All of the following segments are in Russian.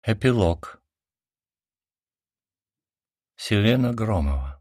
Эпилог. Селена Громова.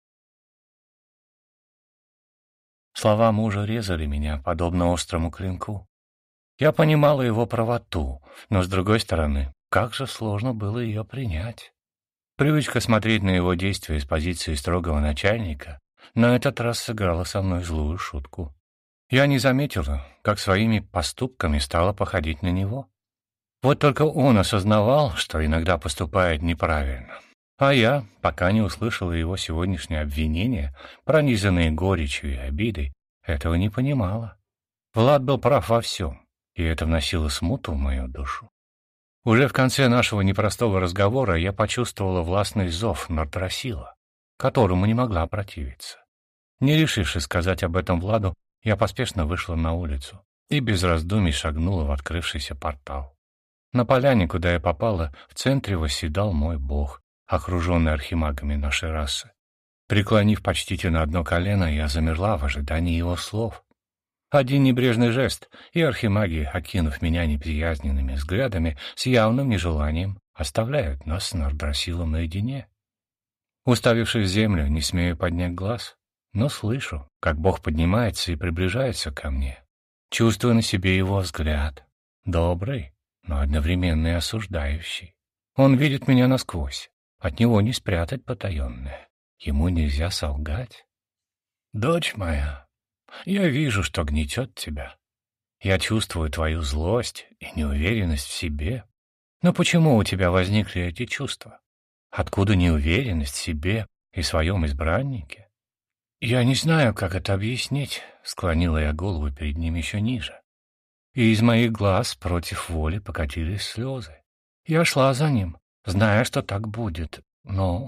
Слова мужа резали меня, подобно острому клинку. Я понимала его правоту, но, с другой стороны, как же сложно было ее принять. Привычка смотреть на его действия с позиции строгого начальника на этот раз сыграла со мной злую шутку. Я не заметила, как своими поступками стала походить на него. Вот только он осознавал, что иногда поступает неправильно. А я, пока не услышала его сегодняшнее обвинение, пронизанные горечью и обидой, этого не понимала. Влад был прав во всем, и это вносило смуту в мою душу. Уже в конце нашего непростого разговора я почувствовала властный зов Нартрасила, которому не могла противиться. Не решившись сказать об этом Владу, я поспешно вышла на улицу и без раздумий шагнула в открывшийся портал. На поляне, куда я попала, в центре восседал мой бог, окруженный архимагами нашей расы. Преклонив почтительно одно колено, я замерла в ожидании его слов. Один небрежный жест, и архимаги, окинув меня неприязненными взглядами, с явным нежеланием оставляют нас с Нартрасилом наедине. Уставившись в землю, не смею поднять глаз, но слышу, как бог поднимается и приближается ко мне. Чувствую на себе его взгляд. Добрый, но одновременно и осуждающий. Он видит меня насквозь. От него не спрятать потаенное. Ему нельзя солгать. «Дочь моя, я вижу, что гнетет тебя. Я чувствую твою злость и неуверенность в себе. Но почему у тебя возникли эти чувства? Откуда неуверенность в себе и своем избраннике?» «Я не знаю, как это объяснить», — склонила я голову перед ним еще ниже. И из моих глаз против воли покатились слезы. Я шла за ним, зная, что так будет, но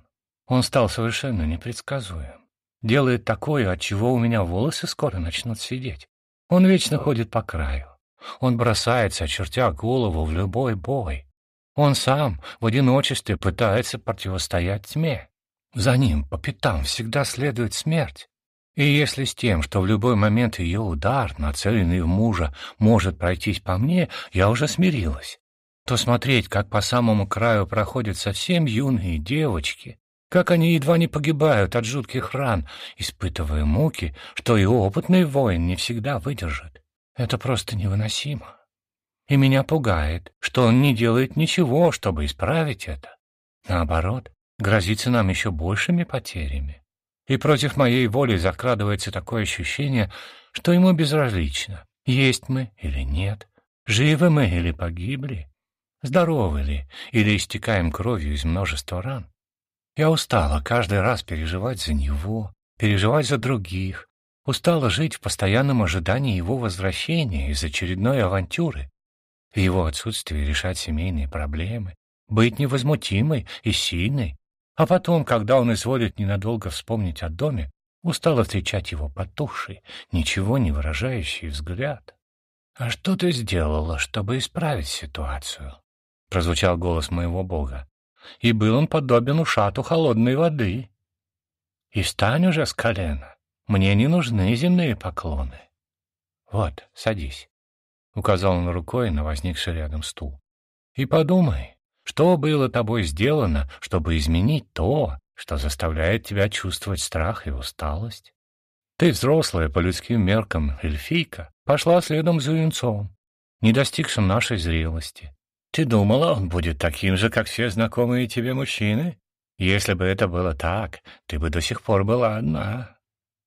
он стал совершенно непредсказуем. Делает такое, от чего у меня волосы скоро начнут сидеть. Он вечно ходит по краю. Он бросается, очертя голову, в любой бой. Он сам в одиночестве пытается противостоять тьме. За ним по пятам всегда следует смерть. И если с тем, что в любой момент ее удар, нацеленный в мужа, может пройтись по мне, я уже смирилась, то смотреть, как по самому краю проходят совсем юные девочки, как они едва не погибают от жутких ран, испытывая муки, что и опытный воин не всегда выдержит, это просто невыносимо. И меня пугает, что он не делает ничего, чтобы исправить это. Наоборот, грозится нам еще большими потерями. И против моей воли закрадывается такое ощущение, что ему безразлично, есть мы или нет, живы мы или погибли, здоровы ли или истекаем кровью из множества ран. Я устала каждый раз переживать за него, переживать за других, устала жить в постоянном ожидании его возвращения из очередной авантюры, в его отсутствии решать семейные проблемы, быть невозмутимой и сильной, а потом, когда он изволит ненадолго вспомнить о доме, устало встречать его потухший, ничего не выражающий взгляд. «А что ты сделала, чтобы исправить ситуацию?» — прозвучал голос моего бога, и был он подобен ушату холодной воды. «И встань уже с колена, мне не нужны земные поклоны. Вот, садись», — указал он рукой на возникший рядом стул, — «и подумай, что было тобой сделано, чтобы изменить то, что заставляет тебя чувствовать страх и усталость? Ты взрослая по людским меркам эльфийка, пошла следом за юнцом, не достигшим нашей зрелости. Ты думала, он будет таким же, как все знакомые тебе мужчины? Если бы это было так, ты бы до сих пор была одна.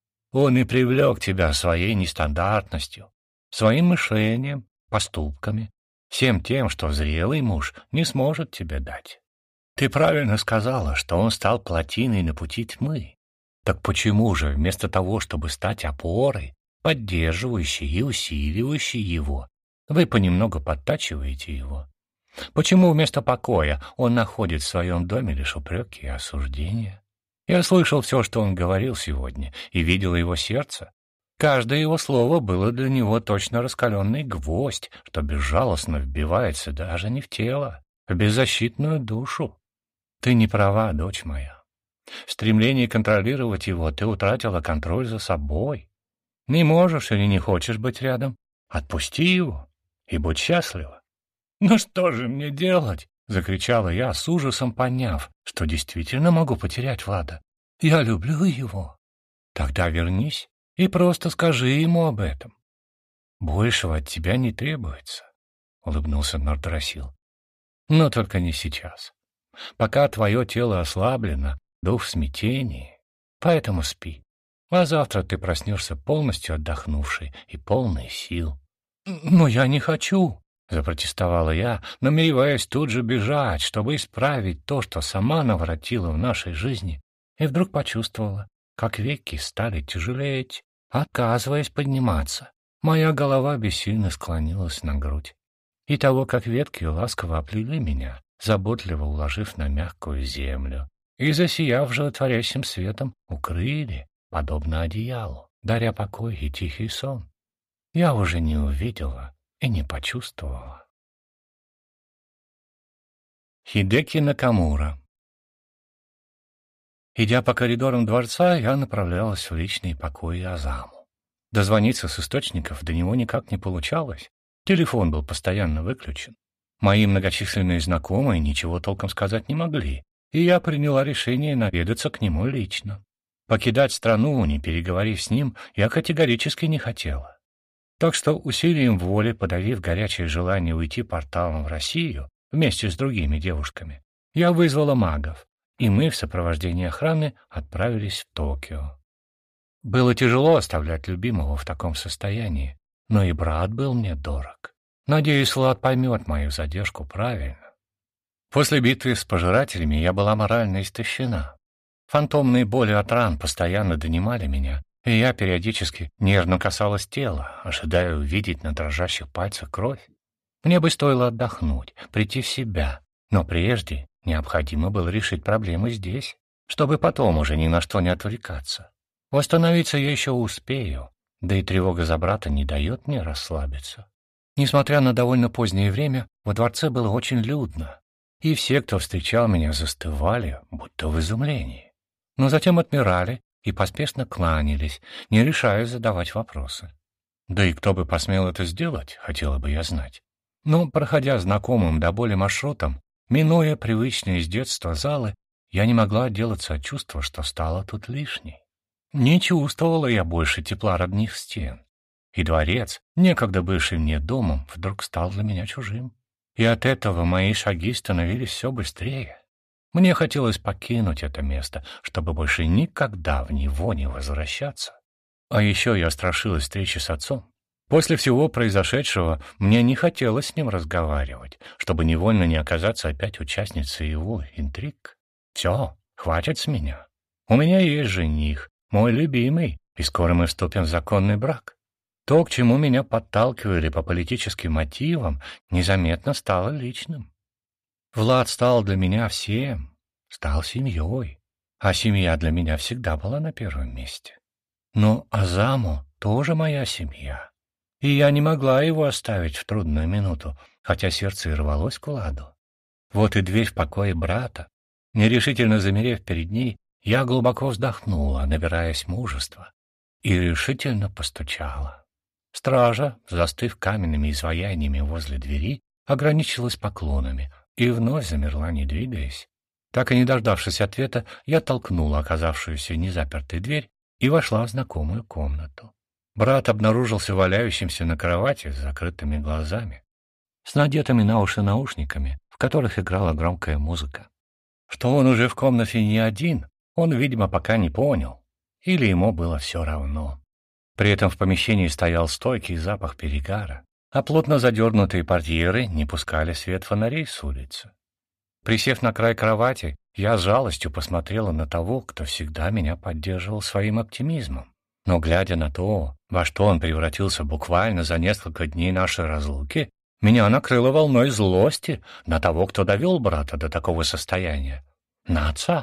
Он и привлек тебя своей нестандартностью, своим мышлением, поступками, всем тем, что зрелый муж не сможет тебе дать. Ты правильно сказала, что он стал плотиной на пути тьмы. Так почему же, вместо того, чтобы стать опорой, поддерживающей и усиливающей его, вы понемногу подтачиваете его? Почему вместо покоя он находит в своем доме лишь упреки и осуждения? Я слышал все, что он говорил сегодня, и видел его сердце. Каждое его слово было для него точно раскаленный гвоздь, что безжалостно вбивается даже не в тело, а в беззащитную душу. Ты не права, дочь моя. В стремлении контролировать его ты утратила контроль за собой. Не можешь или не хочешь быть рядом? Отпусти его и будь счастлива. «Ну что же мне делать?» закричала я, с ужасом поняв, что действительно могу потерять Влада. «Я люблю его». «Тогда вернись и просто скажи ему об этом». «Большего от тебя не требуется», — улыбнулся Нордрасил. «Но только не сейчас. Пока твое тело ослаблено, дух в смятении, поэтому спи. А завтра ты проснешься полностью отдохнувший и полный сил». «Но я не хочу», — запротестовала я, намереваясь тут же бежать, чтобы исправить то, что сама наворотила в нашей жизни, и вдруг почувствовала, как веки стали тяжелеть, отказываясь подниматься. Моя голова бессильно склонилась на грудь. И того, как ветки ласково оплели меня, заботливо уложив на мягкую землю, и, засияв животворящим светом, укрыли, подобно одеялу, даря покой и тихий сон, я уже не увидела и не почувствовала. Хидеки Накамура. Идя по коридорам дворца, я направлялась в личные покои Азаму. Дозвониться с источников до него никак не получалось. Телефон был постоянно выключен. Мои многочисленные знакомые ничего толком сказать не могли, и я приняла решение наведаться к нему лично. Покидать страну, не переговорив с ним, я категорически не хотела. Так что усилием воли, подавив горячее желание уйти порталом в Россию вместе с другими девушками, я вызвала магов, и мы в сопровождении охраны отправились в Токио. Было тяжело оставлять любимого в таком состоянии, но и брат был мне дорог. Надеюсь, Влад поймет мою задержку правильно. После битвы с пожирателями я была морально истощена. Фантомные боли от ран постоянно донимали меня, и я периодически нервно касалась тела, ожидая увидеть на дрожащих пальцах кровь. Мне бы стоило отдохнуть, прийти в себя, но прежде необходимо было решить проблемы здесь, чтобы потом уже ни на что не отвлекаться. Восстановиться я еще успею, да и тревога за брата не дает мне расслабиться. Несмотря на довольно позднее время, во дворце было очень людно, и все, кто встречал меня, застывали, будто в изумлении. Но затем отмирали и поспешно кланялись, не решая задавать вопросы. Да и кто бы посмел это сделать, хотела бы я знать. Но, проходя знакомым до боли маршрутом, минуя привычные с детства залы, я не могла отделаться от чувства, что стала тут лишней. Не чувствовала я больше тепла родных стен, и дворец, некогда бывший мне домом, вдруг стал для меня чужим. И от этого мои шаги становились все быстрее. Мне хотелось покинуть это место, чтобы больше никогда в него не возвращаться. А еще я страшилась встречи с отцом. После всего произошедшего мне не хотелось с ним разговаривать, чтобы невольно не оказаться опять участницей его интриг. Все, хватит с меня. У меня есть жених, мой любимый, и скоро мы вступим в законный брак. То, к чему меня подталкивали по политическим мотивам, незаметно стало личным. Влад стал для меня всем, стал семьей, а семья для меня всегда была на первом месте. Но Азаму тоже моя семья, и я не могла его оставить в трудную минуту, хотя сердце и рвалось к Владу. Вот и дверь в покое брата. Нерешительно замерев перед ней, я глубоко вздохнула, набираясь мужества, и решительно постучала. Стража, застыв каменными изваяниями возле двери, ограничилась поклонами и вновь замерла, не двигаясь. Так и не дождавшись ответа, я толкнула оказавшуюся незапертой дверь и вошла в знакомую комнату. Брат обнаружился валяющимся на кровати с закрытыми глазами, с надетыми на уши наушниками, в которых играла громкая музыка. Что он уже в комнате не один, он, видимо, пока не понял, или ему было все равно. При этом в помещении стоял стойкий запах перегара, а плотно задернутые портьеры не пускали свет фонарей с улицы. Присев на край кровати, я с жалостью посмотрела на того, кто всегда меня поддерживал своим оптимизмом. Но, глядя на то, во что он превратился буквально за несколько дней нашей разлуки, меня накрыло волной злости на того, кто довел брата до такого состояния. На отца.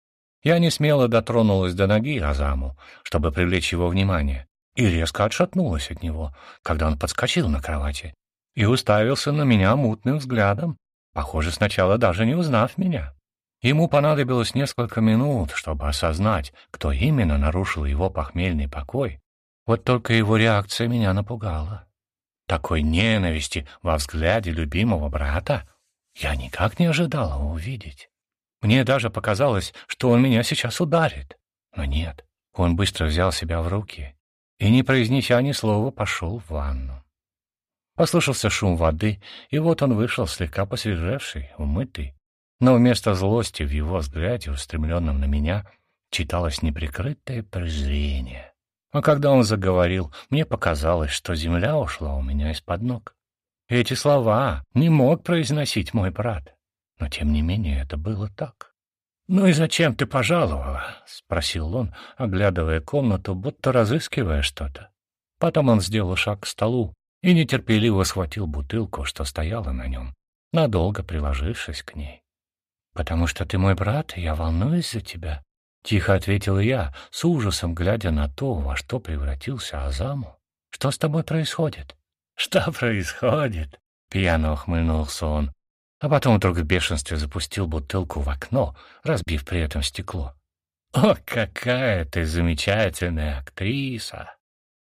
Я не смело дотронулась до ноги Азаму, чтобы привлечь его внимание, и резко отшатнулась от него, когда он подскочил на кровати и уставился на меня мутным взглядом, похоже, сначала даже не узнав меня. Ему понадобилось несколько минут, чтобы осознать, кто именно нарушил его похмельный покой. Вот только его реакция меня напугала. Такой ненависти во взгляде любимого брата Я никак не ожидала увидеть. Мне даже показалось, что он меня сейчас ударит. Но нет, он быстро взял себя в руки и, не произнеся ни слова, пошел в ванну. Послышался шум воды, и вот он вышел слегка посвежевший, умытый. Но вместо злости в его взгляде, устремленном на меня, читалось неприкрытое презрение. А когда он заговорил, мне показалось, что земля ушла у меня из-под ног. Эти слова не мог произносить мой брат, но тем не менее это было так. «Ну и зачем ты пожаловала?» — спросил он, оглядывая комнату, будто разыскивая что-то. Потом он сделал шаг к столу и нетерпеливо схватил бутылку, что стояла на нем, надолго приложившись к ней. «Потому что ты мой брат, и я волнуюсь за тебя», — тихо ответил я, с ужасом глядя на то, во что превратился Азаму. «Что с тобой происходит?» «Что происходит?» — пьяно ухмыльнулся он, а потом вдруг в бешенстве запустил бутылку в окно, разбив при этом стекло. «О, какая ты замечательная актриса!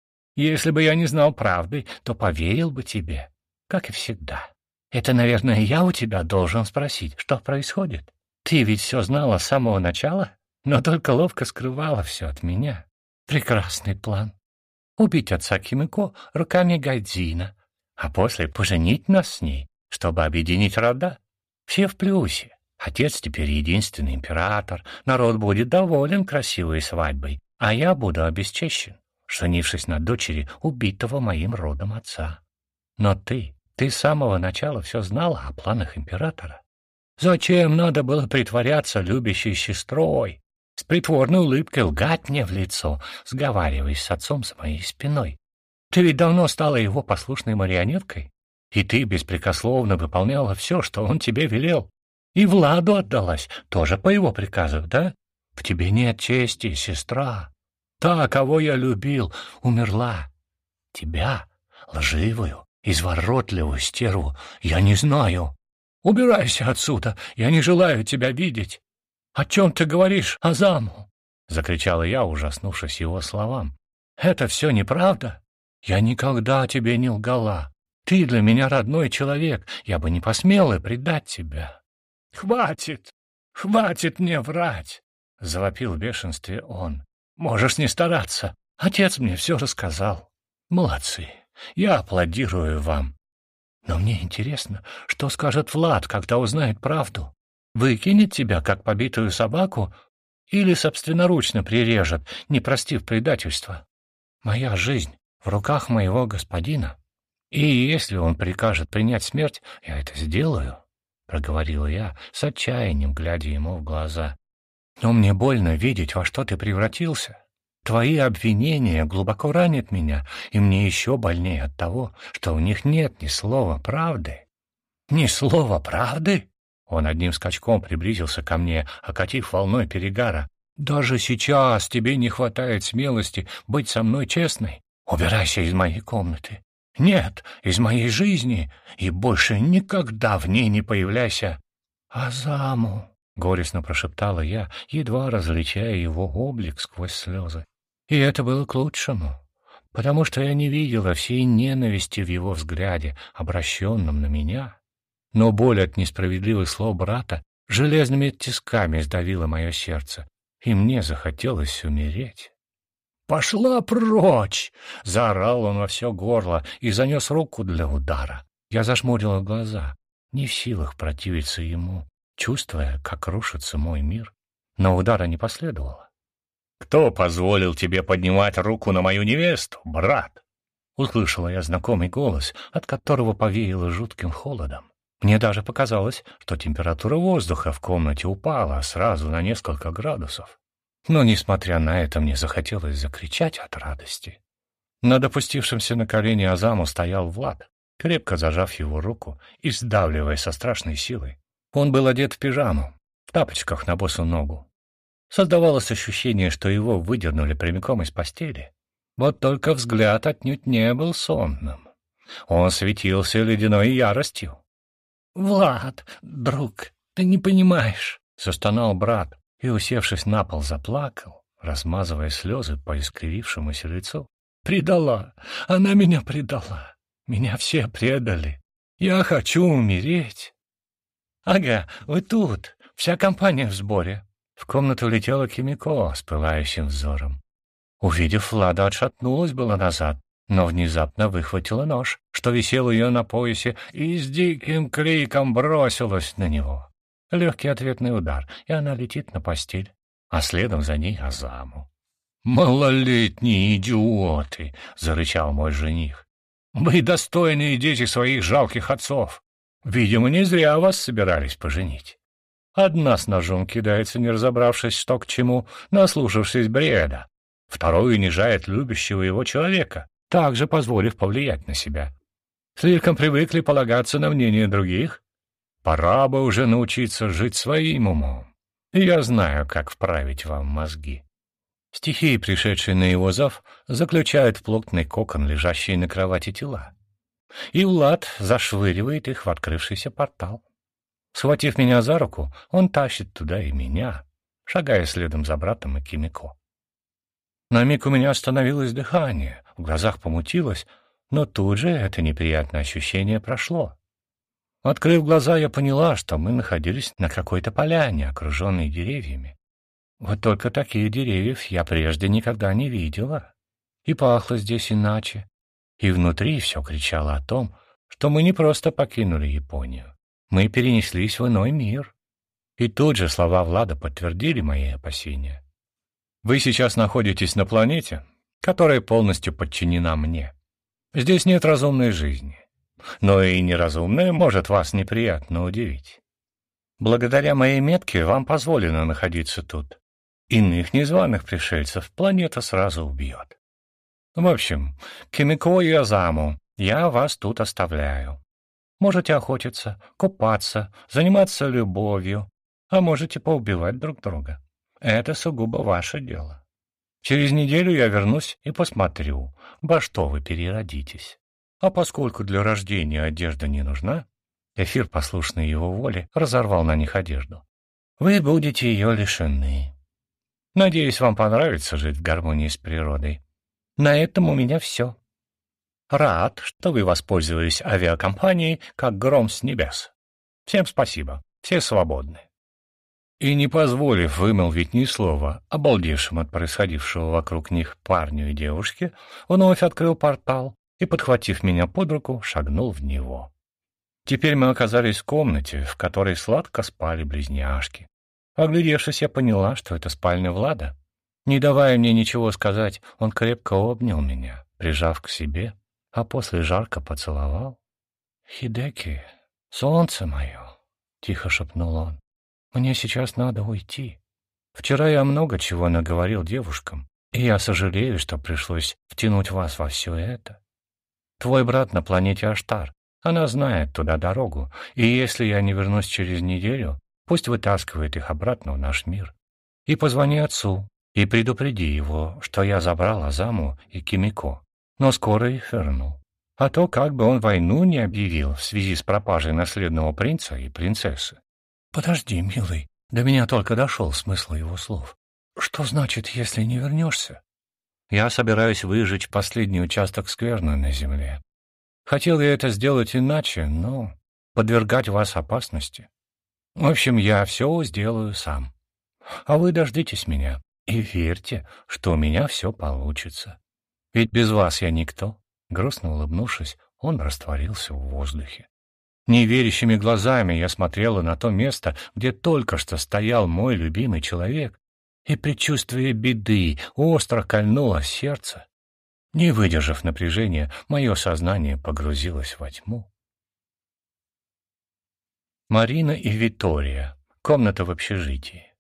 Если бы я не знал правды, то поверил бы тебе, как и всегда. Это, наверное, я у тебя должен спросить, что происходит. Ты ведь все знала с самого начала, но только ловко скрывала все от меня. Прекрасный план. Убить отца Кимико руками Гайдзина, а после поженить нас с ней, чтобы объединить рода. Все в плюсе. Отец теперь единственный император, народ будет доволен красивой свадьбой, а я буду обесчещен, женившись на дочери убитого моим родом отца. Но ты с самого начала все знала о планах императора. Зачем надо было притворяться любящей сестрой, с притворной улыбкой лгать мне в лицо, сговариваясь с отцом за моей спиной? Ты ведь давно стала его послушной марионеткой, и ты беспрекословно выполняла все, что он тебе велел. И Владу отдалась, тоже по его приказу, да? В тебе нет чести, сестра. Та, кого я любил, умерла. Тебя, лживую, изворотливую стерву, я не знаю. Убирайся отсюда, я не желаю тебя видеть. О чем ты говоришь, Азаму? Закричала я, ужаснувшись его словам. Это все неправда? Я никогда тебе не лгала. Ты для меня родной человек, я бы не посмела предать тебя. Хватит, хватит мне врать, завопил в бешенстве он. Можешь не стараться, отец мне все рассказал. Молодцы, я аплодирую вам. Но мне интересно, что скажет Влад, когда узнает правду. Выкинет тебя, как побитую собаку, или собственноручно прирежет, не простив предательства. Моя жизнь в руках моего господина. И если он прикажет принять смерть, я это сделаю, — проговорила я с отчаянием, глядя ему в глаза. Но мне больно видеть, во что ты превратился. Твои обвинения глубоко ранят меня, и мне еще больнее от того, что у них нет ни слова правды. Ни слова правды? Он одним скачком приблизился ко мне, окатив волной перегара. Даже сейчас тебе не хватает смелости быть со мной честной. Убирайся из моей комнаты. Нет, из моей жизни, и больше никогда в ней не появляйся. Азаму, — горестно прошептала я, едва различая его облик сквозь слезы. И это было к лучшему, потому что я не видела всей ненависти в его взгляде, обращенном на меня. Но боль от несправедливых слов брата железными тисками сдавила мое сердце, и мне захотелось умереть. «Пошла прочь!» — заорал он во все горло и занес руку для удара. Я зажмурила глаза, не в силах противиться ему, чувствуя, как рушится мой мир. Но удара не последовало. «Кто позволил тебе поднимать руку на мою невесту, брат?» Услышала я знакомый голос, от которого повеяло жутким холодом. Мне даже показалось, что температура воздуха в комнате упала сразу на несколько градусов. Но, несмотря на это, мне захотелось закричать от радости. Над опустившимся на колени Азаму стоял Влад, крепко зажав его руку и сдавливая со страшной силой. Он был одет в пижаму, в тапочках на босу ногу. Создавалось ощущение, что его выдернули прямиком из постели. Вот только взгляд отнюдь не был сонным. Он светился ледяной яростью. «Влад, друг, ты не понимаешь», — застонал брат и, усевшись на пол, заплакал, размазывая слезы по искривившемуся лицу. «Предала! Она меня предала! Меня все предали! Я хочу умереть!» «Ага, вы тут, вся компания в сборе». В комнату летела Кимико с пылающим взором. Увидев Влада, отшатнулась было назад, но внезапно выхватила нож, что висел у ее на поясе, и с диким криком бросилась на него. Легкий ответный удар, и она летит на постель, а следом за ней Азаму. «Малолетние идиоты!» — зарычал мой жених. «Вы достойные дети своих жалких отцов. Видимо, не зря вас собирались поженить. Одна с ножом кидается, не разобравшись, что к чему, наслушавшись бреда. Второй унижает любящего его человека, также позволив повлиять на себя. Слишком привыкли полагаться на мнение других? Пора бы уже научиться жить своим умом. И я знаю, как вправить вам мозги». Стихии, пришедшие на его зов, заключают в плотный кокон лежащие на кровати тела. И Влад зашвыривает их в открывшийся портал. Схватив меня за руку, он тащит туда и меня, шагая следом за братом и Кимико. На миг у меня остановилось дыхание, в глазах помутилось, но тут же это неприятное ощущение прошло. Открыв глаза, я поняла, что мы находились на какой-то поляне, окруженной деревьями. Вот только таких деревьев я прежде никогда не видела. И пахло здесь иначе. И внутри все кричало о том, что мы не просто покинули Японию. Мы перенеслись в иной мир. И тут же слова Влада подтвердили мои опасения. Вы сейчас находитесь на планете, которая полностью подчинена мне. Здесь нет разумной жизни. Но и неразумная может вас неприятно удивить. Благодаря моей метке вам позволено находиться тут. Иных незваных пришельцев планета сразу убьет. В общем, Кимико и Азаму, я вас тут оставляю. Можете охотиться, купаться, заниматься любовью, а можете поубивать друг друга. Это сугубо ваше дело. Через неделю я вернусь и посмотрю, во что вы переродитесь. А поскольку для рождения одежда не нужна, эфир, послушный его воле, разорвал на них одежду. Вы будете ее лишены. Надеюсь, вам понравится жить в гармонии с природой. На этом у меня все. Рад, что вы воспользовались авиакомпанией как гром с небес. Всем спасибо, все свободны». И не позволив вымолвить ни слова обалдевшим от происходившего вокруг них парню и девушке, вновь открыл портал и, подхватив меня под руку, шагнул в него. Теперь мы оказались в комнате, в которой сладко спали близняшки. Оглядевшись, я поняла, что это спальня Влада. Не давая мне ничего сказать, он крепко обнял меня, прижав к себе, а после жарко поцеловал. «Хидеки, солнце мое!» — тихо шепнул он. «Мне сейчас надо уйти. Вчера я много чего наговорил девушкам, и я сожалею, что пришлось втянуть вас во все это. Твой брат на планете Аштар, она знает туда дорогу, и если я не вернусь через неделю, пусть вытаскивает их обратно в наш мир. И позвони отцу, и предупреди его, что я забрал Азаму и Кимико, но скоро их верну. А то как бы он войну не объявил в связи с пропажей наследного принца и принцессы». «Подожди, милый, до меня только дошел смысл его слов. Что значит, если не вернешься?» «Я собираюсь выжечь последний участок скверны на земле. Хотел я это сделать иначе, но подвергать вас опасности. В общем, я все сделаю сам. А вы дождитесь меня и верьте, что у меня все получится. Ведь без вас я никто». Грустно улыбнувшись, он растворился в воздухе. Неверящими глазами я смотрела на то место, где только что стоял мой любимый человек, и предчувствие беды остро кольнуло сердце. Не выдержав напряжения, мое сознание погрузилось во тьму. Марина и Витория. Комната в общежитии.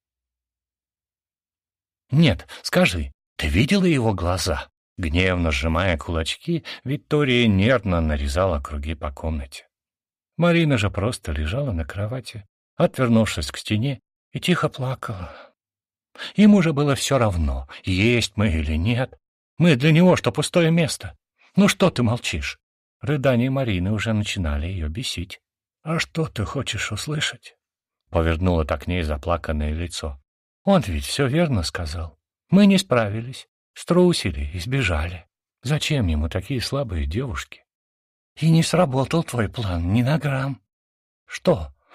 «Нет, скажи, ты видела его глаза?» Гневно сжимая кулачки, Витория нервно нарезала круги по комнате. Марина же просто лежала на кровати, отвернувшись к стене, и тихо плакала. Ему же было все равно, есть мы или нет. Мы для него что, пустое место? Ну что ты молчишь? Рыдания Марины уже начинали ее бесить. «А что ты хочешь услышать?» Повернула так к ней заплаканное лицо. «Он ведь все верно сказал. Мы не справились, струсили и сбежали. Зачем ему такие слабые девушки? И не сработал твой план ни на грамм. Что,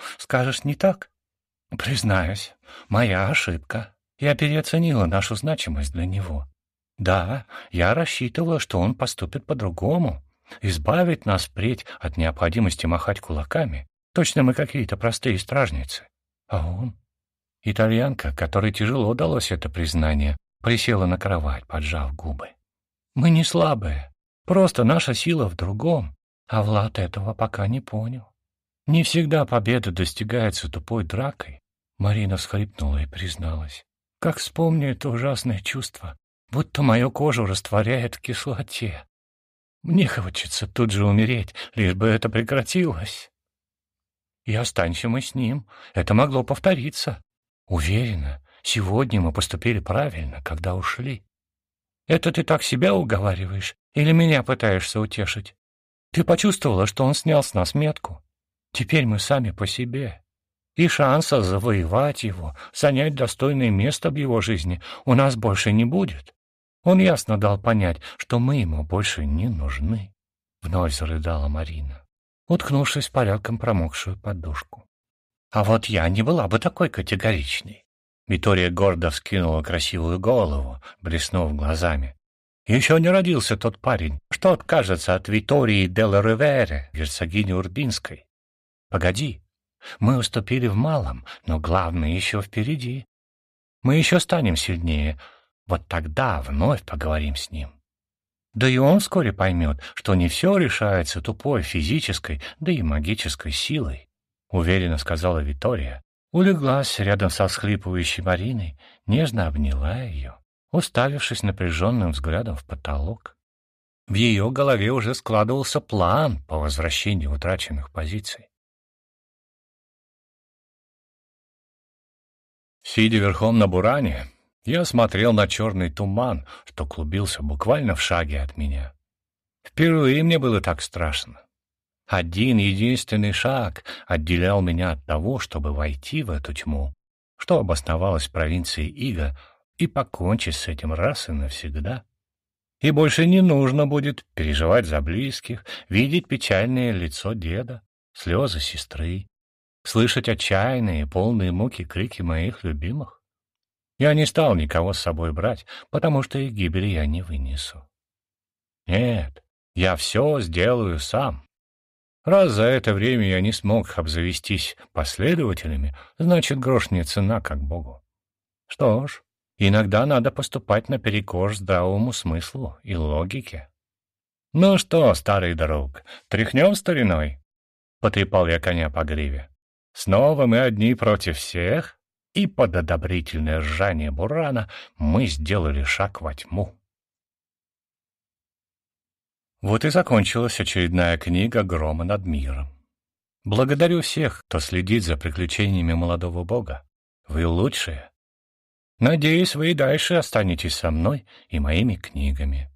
Скажешь, не так? Признаюсь, моя ошибка. Я переоценила нашу значимость для него. Да, я рассчитывала, что он поступит по-другому, избавит нас впредь от необходимости махать кулаками. Точно мы какие-то простые стражницы. А он? Итальянка, которой тяжело далось это признание, присела на кровать, поджав губы. Мы не слабые, просто наша сила в другом, а Влад этого пока не понял. Не всегда победа достигается тупой дракой. Марина всхлипнула и призналась. Как вспомню это ужасное чувство, будто мою кожу растворяет в кислоте. Мне хочется тут же умереть, лишь бы это прекратилось. И останься мы с ним, это могло повториться. Уверена, сегодня мы поступили правильно, когда ушли. Это ты так себя уговариваешь или меня пытаешься утешить? Ты почувствовала, что он снял с нас метку? Теперь мы сами по себе. И шанса завоевать его, занять достойное место в его жизни у нас больше не будет. Он ясно дал понять, что мы ему больше не нужны. Вновь зарыдала Марина, уткнувшись в порядком промокшую подушку. А вот я не была бы такой категоричной. Витория гордо вскинула красивую голову, блеснув глазами. Еще не родился тот парень, что откажется от Витории делла Ривере, герцогини Урбинской. Погоди, мы уступили в малом, но главное еще впереди. Мы еще станем сильнее, вот тогда вновь поговорим с ним. Да и он вскоре поймет, что не все решается тупой физической, да и магической силой, уверенно сказала Витория, улеглась рядом со всхлипывающей Мариной, нежно обняла ее, уставившись напряженным взглядом в потолок. В ее голове уже складывался план по возвращению утраченных позиций. Сидя верхом на буране, я смотрел на черный туман, что клубился буквально в шаге от меня. Впервые мне было так страшно. Один единственный шаг отделял меня от того, чтобы войти в эту тьму, что обосновалась в провинции Ига, и покончить с этим раз и навсегда. И больше не нужно будет переживать за близких, видеть печальное лицо деда, слезы сестры, слышать отчаянные, полные муки крики моих любимых. Я не стал никого с собой брать, потому что их гибели я не вынесу. Нет, я все сделаю сам. Раз за это время я не смог обзавестись последователями, значит, грош мне цена как Богу. Что ж, иногда надо поступать наперекор здравому смыслу и логике. «Ну что, старый друг, тряхнем стариной?» — потрепал я коня по гриве. «Снова мы одни против всех?» И под одобрительное ржание бурана мы сделали шаг во тьму. Вот и закончилась очередная книга «Грома над миром». Благодарю всех, кто следит за приключениями молодого бога. Вы лучшие. Надеюсь, вы и дальше останетесь со мной и моими книгами.